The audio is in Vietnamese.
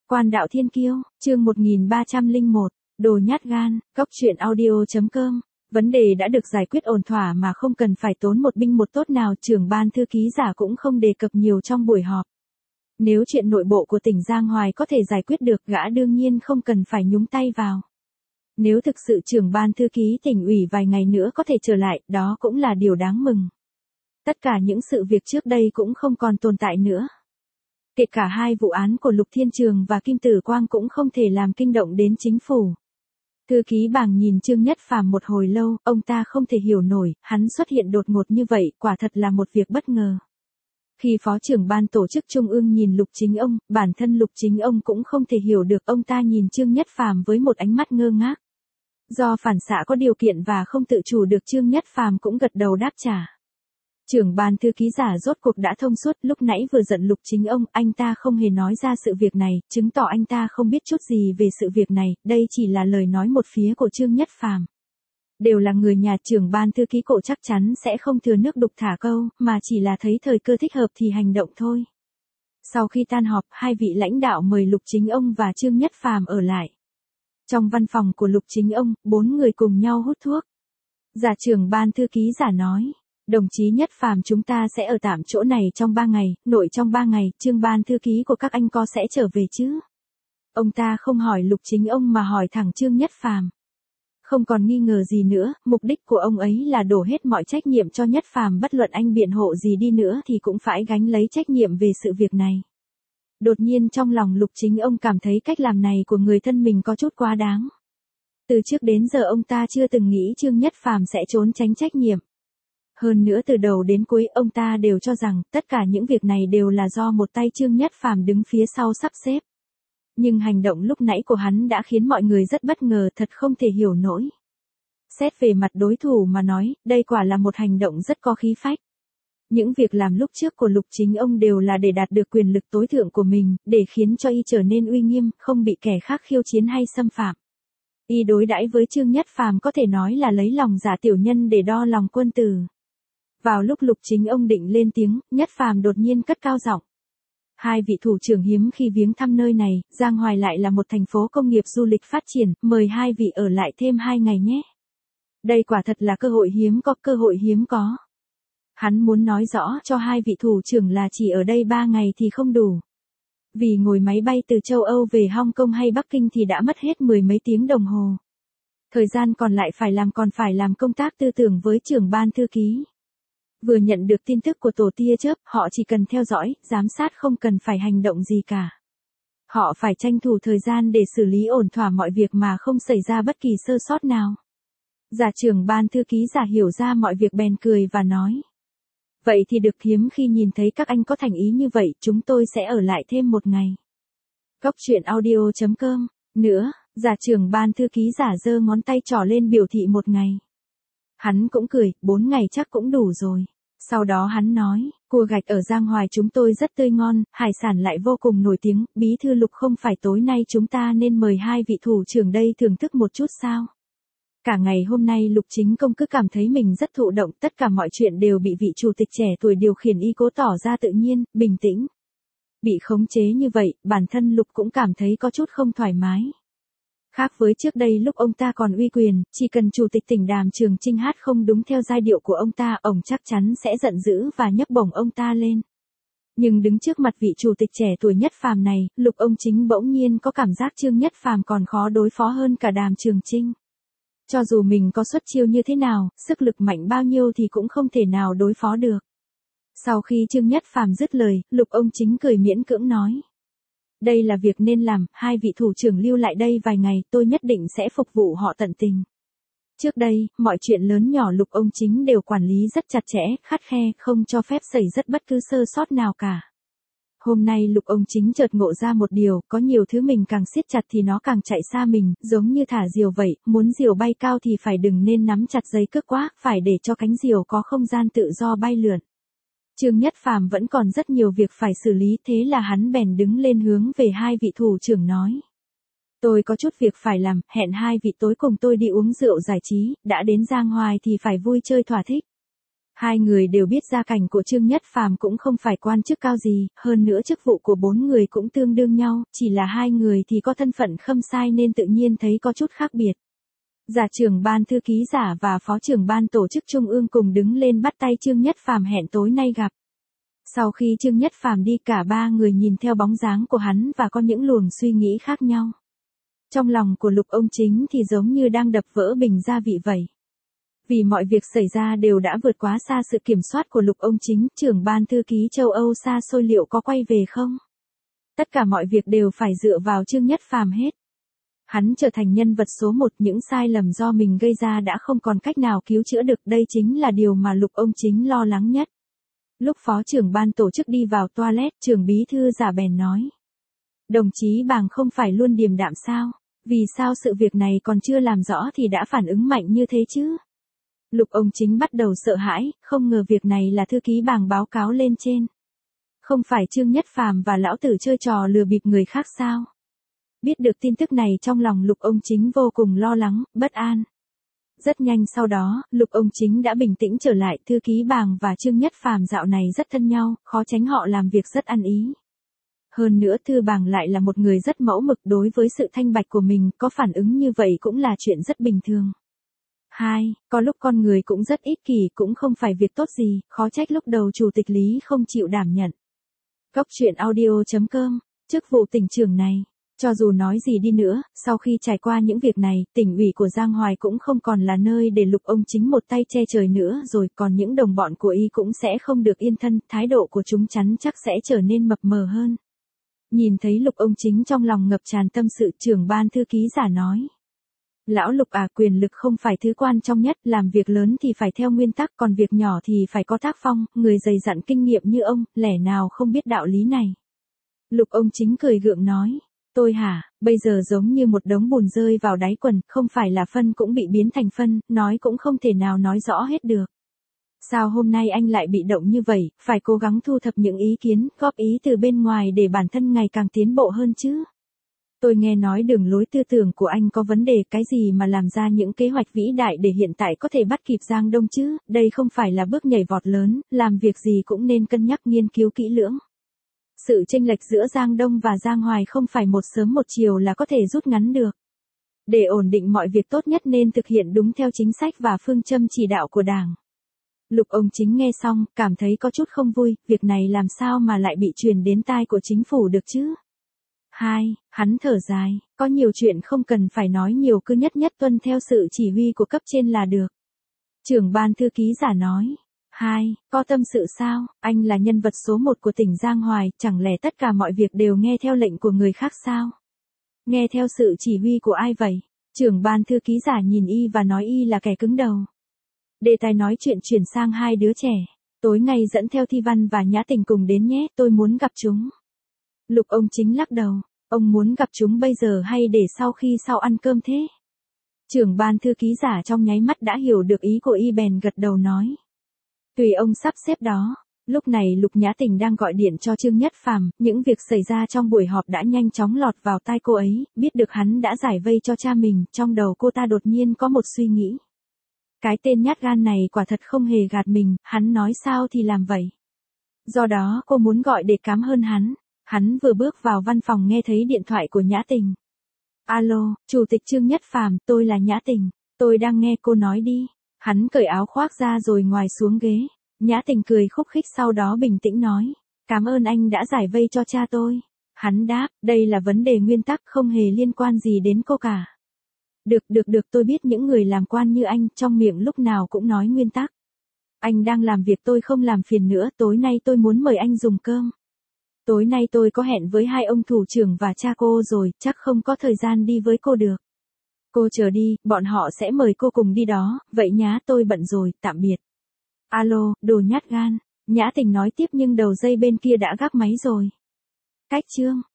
Quan đạo thiên kiêu, chương 1301, đồ nhát gan, Cóc truyện audio.com. Vấn đề đã được giải quyết ổn thỏa mà không cần phải tốn một binh một tốt nào, trưởng ban thư ký giả cũng không đề cập nhiều trong buổi họp. Nếu chuyện nội bộ của tỉnh Giang Hoài có thể giải quyết được, gã đương nhiên không cần phải nhúng tay vào. Nếu thực sự trưởng ban thư ký tỉnh ủy vài ngày nữa có thể trở lại, đó cũng là điều đáng mừng. Tất cả những sự việc trước đây cũng không còn tồn tại nữa. Kể cả hai vụ án của Lục Thiên Trường và Kim Tử Quang cũng không thể làm kinh động đến chính phủ. Thư ký Bàng nhìn Trương Nhất Phàm một hồi lâu, ông ta không thể hiểu nổi, hắn xuất hiện đột ngột như vậy, quả thật là một việc bất ngờ. Khi phó trưởng ban tổ chức trung ương nhìn Lục Chính Ông, bản thân Lục Chính Ông cũng không thể hiểu được, ông ta nhìn Trương Nhất Phàm với một ánh mắt ngơ ngác. Do phản xạ có điều kiện và không tự chủ được, Trương Nhất Phàm cũng gật đầu đáp trả. Trưởng ban thư ký giả rốt cuộc đã thông suốt, lúc nãy vừa giận Lục Chính Ông, anh ta không hề nói ra sự việc này, chứng tỏ anh ta không biết chút gì về sự việc này, đây chỉ là lời nói một phía của Trương Nhất Phàm. Đều là người nhà, trưởng ban thư ký cổ chắc chắn sẽ không thừa nước đục thả câu, mà chỉ là thấy thời cơ thích hợp thì hành động thôi. Sau khi tan họp, hai vị lãnh đạo mời Lục Chính Ông và Trương Nhất Phàm ở lại. Trong văn phòng của Lục Chính Ông, 4 người cùng nhau hút thuốc. Giả trưởng ban thư ký giả nói. Đồng chí Nhất Phàm, chúng ta sẽ ở tạm chỗ này trong 3 ngày, nội trong 3 ngày, Trương ban thư ký của các anh có sẽ trở về chứ? Ông ta không hỏi Lục Chính Ông mà hỏi thẳng Trương Nhất Phàm. Không còn nghi ngờ gì nữa, mục đích của ông ấy là đổ hết mọi trách nhiệm cho Nhất Phàm, bất luận anh biện hộ gì đi nữa thì cũng phải gánh lấy trách nhiệm về sự việc này. Đột nhiên trong lòng Lục Chính Ông cảm thấy cách làm này của người thân mình có chút quá đáng. Từ trước đến giờ ông ta chưa từng nghĩ Trương Nhất Phàm sẽ trốn tránh trách nhiệm. Hơn nữa từ đầu đến cuối ông ta đều cho rằng tất cả những việc này đều là do một tay Trương Nhất Phàm đứng phía sau sắp xếp. Nhưng hành động lúc nãy của hắn đã khiến mọi người rất bất ngờ, thật không thể hiểu nổi. Xét về mặt đối thủ mà nói, đây quả là một hành động rất có khí phách. Những việc làm lúc trước của Lục Chính Ông đều là để đạt được quyền lực tối thượng của mình, để khiến cho y trở nên uy nghiêm, không bị kẻ khác khiêu chiến hay xâm phạm. Y đối đãi với Trương Nhất Phàm có thể nói là lấy lòng giả tiểu nhân để đo lòng quân tử. Vào lúc Lục Chính Ông định lên tiếng, Nhất Phàm đột nhiên cất cao giọng. Hai vị thủ trưởng hiếm khi viếng thăm nơi này, Giang Hoài lại là một thành phố công nghiệp du lịch phát triển, mời hai vị ở lại thêm 2 ngày nhé. Đây quả thật là cơ hội hiếm có. Hắn muốn nói rõ cho hai vị thủ trưởng là chỉ ở đây 3 ngày thì không đủ. Vì ngồi máy bay từ châu Âu về Hong Kong hay Bắc Kinh thì đã mất hết 10 mấy tiếng đồng hồ. Thời gian còn lại còn phải làm công tác tư tưởng với trưởng ban thư ký. Vừa nhận được tin tức của tổ tia chớp, họ chỉ cần theo dõi, giám sát, không cần phải hành động gì cả. Họ phải tranh thủ thời gian để xử lý ổn thỏa mọi việc mà không xảy ra bất kỳ sơ sót nào. Giả trưởng ban thư ký giả hiểu ra mọi việc bèn cười và nói. Vậy thì được, hiếm khi nhìn thấy các anh có thành ý như vậy, chúng tôi sẽ ở lại thêm 1 ngày. Cóc truyện audio.com. Nữa, giả trưởng ban thư ký giả giơ ngón tay trỏ lên biểu thị 1 ngày. Hắn cũng cười, 4 ngày chắc cũng đủ rồi. Sau đó hắn nói, cua gạch ở Giang Hoài chúng tôi rất tươi ngon, hải sản lại vô cùng nổi tiếng, bí thư Lục, không phải tối nay chúng ta nên mời hai vị thủ trưởng đây thưởng thức một chút sao? Cả ngày hôm nay Lục Chính Công cứ cảm thấy mình rất thụ động, tất cả mọi chuyện đều bị vị chủ tịch trẻ tuổi điều khiển, y cố tỏ ra tự nhiên, bình tĩnh. Bị khống chế như vậy, bản thân Lục cũng cảm thấy có chút không thoải mái. Khác với trước đây lúc ông ta còn uy quyền, chỉ cần chủ tịch tỉnh Đàm Trường Chinh hát không đúng theo giai điệu của ông chắc chắn sẽ giận dữ và nhấc bổng ông ta lên. Nhưng đứng trước mặt vị chủ tịch trẻ tuổi Nhất Phàm này, Lục ông Chính bỗng nhiên có cảm giác Trương Nhất Phàm còn khó đối phó hơn cả Đàm Trường Chinh. Cho dù mình có xuất chiêu như thế nào, sức lực mạnh bao nhiêu thì cũng không thể nào đối phó được. Sau khi Trương Nhất Phàm dứt lời, Lục ông Chính cười miễn cưỡng nói. Đây là việc nên làm, hai vị thủ trưởng lưu lại đây vài ngày, tôi nhất định sẽ phục vụ họ tận tình. Trước đây, mọi chuyện lớn nhỏ Lục ông Chính đều quản lý rất chặt chẽ, khắt khe, không cho phép xảy ra bất cứ sơ sót nào cả. Hôm nay Lục ông Chính chợt ngộ ra một điều, có nhiều thứ mình càng siết chặt thì nó càng chạy xa mình, giống như thả diều vậy, muốn diều bay cao thì phải đừng nên nắm chặt dây cước quá, phải để cho cánh diều có không gian tự do bay lượn. Trương Nhất Phàm vẫn còn rất nhiều việc phải xử lý, thế là hắn bèn đứng lên hướng về hai vị thủ trưởng nói. Tôi có chút việc phải làm, hẹn hai vị tối cùng tôi đi uống rượu giải trí, đã đến Giang Hoài thì phải vui chơi thỏa thích. Hai người đều biết gia cảnh của Trương Nhất Phàm cũng không phải quan chức cao gì, hơn nữa chức vụ của bốn người cũng tương đương nhau, chỉ là hai người thì có thân phận khâm sai nên tự nhiên thấy có chút khác biệt. Giả trưởng ban thư ký giả và phó trưởng ban tổ chức trung ương cùng đứng lên bắt tay Trương Nhất Phàm hẹn tối nay gặp. Sau khi Trương Nhất Phàm đi, cả ba người nhìn theo bóng dáng của hắn và có những luồng suy nghĩ khác nhau. Trong lòng của Lục ông Chính thì giống như đang đập vỡ bình gia vị vậy. Vì mọi việc xảy ra đều đã vượt quá xa sự kiểm soát của Lục ông Chính, trưởng ban thư ký châu Âu xa xôi liệu có quay về không? Tất cả mọi việc đều phải dựa vào Trương Nhất Phàm hết. Hắn trở thành nhân vật số một, những sai lầm do mình gây ra đã không còn cách nào cứu chữa được, đây chính là điều mà Lục ông Chính lo lắng nhất. Lúc phó trưởng ban tổ chức đi vào toilet, trưởng bí thư giả bèn nói. Đồng chí Bàng không phải luôn điềm đạm sao? Vì sao sự việc này còn chưa làm rõ thì đã phản ứng mạnh như thế chứ? Lục ông Chính bắt đầu sợ hãi, không ngờ việc này là thư ký Bàng báo cáo lên trên. Không phải Trương Nhất Phàm và lão tử chơi trò lừa bịp người khác sao? Biết được tin tức này trong lòng Lục ông Chính vô cùng lo lắng, bất an. Rất nhanh sau đó, Lục ông Chính đã bình tĩnh trở lại, thư ký Bàng và Trương Nhất Phàm dạo này rất thân nhau, khó tránh họ làm việc rất ăn ý. Hơn nữa thư Bàng lại là một người rất mẫu mực, đối với sự thanh bạch của mình, có phản ứng như vậy cũng là chuyện rất bình thường. 2. Có lúc con người cũng rất ích kỷ, cũng không phải việc tốt gì, khó trách lúc đầu chủ tịch Lý không chịu đảm nhận. Góc truyện audio.com, chức vụ tỉnh trưởng này. Cho dù nói gì đi nữa, sau khi trải qua những việc này, tỉnh ủy của Giang Hoài cũng không còn là nơi để Lục ông Chính một tay che trời nữa rồi, còn những đồng bọn của y cũng sẽ không được yên thân, thái độ của chúng chắn chắc sẽ trở nên mập mờ hơn. Nhìn thấy Lục ông Chính trong lòng ngập tràn tâm sự, trưởng ban thư ký giả nói. Lão Lục à, quyền lực không phải thứ quan trọng nhất, làm việc lớn thì phải theo nguyên tắc, còn việc nhỏ thì phải có tác phong, người dày dặn kinh nghiệm như ông, lẽ nào không biết đạo lý này. Lục ông Chính cười gượng nói. Tôi hả, bây giờ giống như một đống bùn rơi vào đáy quần, không phải là phân cũng bị biến thành phân, nói cũng không thể nào nói rõ hết được. Sao hôm nay anh lại bị động như vậy, phải cố gắng thu thập những ý kiến, góp ý từ bên ngoài để bản thân ngày càng tiến bộ hơn chứ. Tôi nghe nói đường lối tư tưởng của anh có vấn đề, cái gì mà làm ra những kế hoạch vĩ đại để hiện tại có thể bắt kịp Giang Đông chứ, đây không phải là bước nhảy vọt lớn, làm việc gì cũng nên cân nhắc nghiên cứu kỹ lưỡng. Sự chênh lệch giữa Giang Đông và Giang Hoài không phải một sớm một chiều là có thể rút ngắn được. Để ổn định mọi việc tốt nhất nên thực hiện đúng theo chính sách và phương châm chỉ đạo của Đảng. Lục ông Chính nghe xong, cảm thấy có chút không vui, việc này làm sao mà lại bị truyền đến tai của chính phủ được chứ? 2. Hắn thở dài, có nhiều chuyện không cần phải nói nhiều, cứ nhất nhất tuân theo sự chỉ huy của cấp trên là được. Trưởng ban thư ký giả nói. 2. Có tâm sự sao, anh là nhân vật số 1 của tỉnh Giang Hoài, chẳng lẽ tất cả mọi việc đều nghe theo lệnh của người khác sao? Nghe theo sự chỉ huy của ai vậy? Trưởng ban thư ký giả nhìn y và nói y là kẻ cứng đầu. Đề tài nói chuyện chuyển sang hai đứa trẻ. Tối ngày dẫn theo Thi Văn và Nhã Tình cùng đến nhé, tôi muốn gặp chúng. Lục ông Chính lắc đầu, ông muốn gặp chúng bây giờ hay để sau ăn cơm thế? Trưởng ban thư ký giả trong nháy mắt đã hiểu được ý của y bèn gật đầu nói. Tùy ông sắp xếp đó. Lúc này Lục Nhã Tình đang gọi điện cho Trương Nhất Phàm, những việc xảy ra trong buổi họp đã nhanh chóng lọt vào tai cô ấy, biết được hắn đã giải vây cho cha mình, trong đầu cô ta đột nhiên có một suy nghĩ. Cái tên nhát gan này quả thật không hề gạt mình, hắn nói sao thì làm vậy. Do đó cô muốn gọi để cám ơn hắn. Hắn vừa bước vào văn phòng nghe thấy điện thoại của Nhã Tình. Alo, Chủ tịch Trương Nhất Phàm, tôi là Nhã Tình, tôi đang nghe, cô nói đi. Hắn cởi áo khoác ra rồi ngồi xuống ghế. Nhã Tình cười khúc khích sau đó bình tĩnh nói. Cảm ơn anh đã giải vây cho cha tôi. Hắn đáp, đây là vấn đề nguyên tắc không hề liên quan gì đến cô cả. Được, tôi biết những người làm quan như anh trong miệng lúc nào cũng nói nguyên tắc. Anh đang làm việc tôi không làm phiền nữa, tối nay tôi muốn mời anh dùng cơm. Tối nay tôi có hẹn với hai ông thủ trưởng và cha cô rồi, chắc không có thời gian đi với cô được. Cô chờ đi, bọn họ sẽ mời cô cùng đi đó, vậy nhá, tôi bận rồi, tạm biệt. Alo, đồ nhát gan. Nhã Tình nói tiếp nhưng đầu dây bên kia đã gác máy rồi. Cách chương.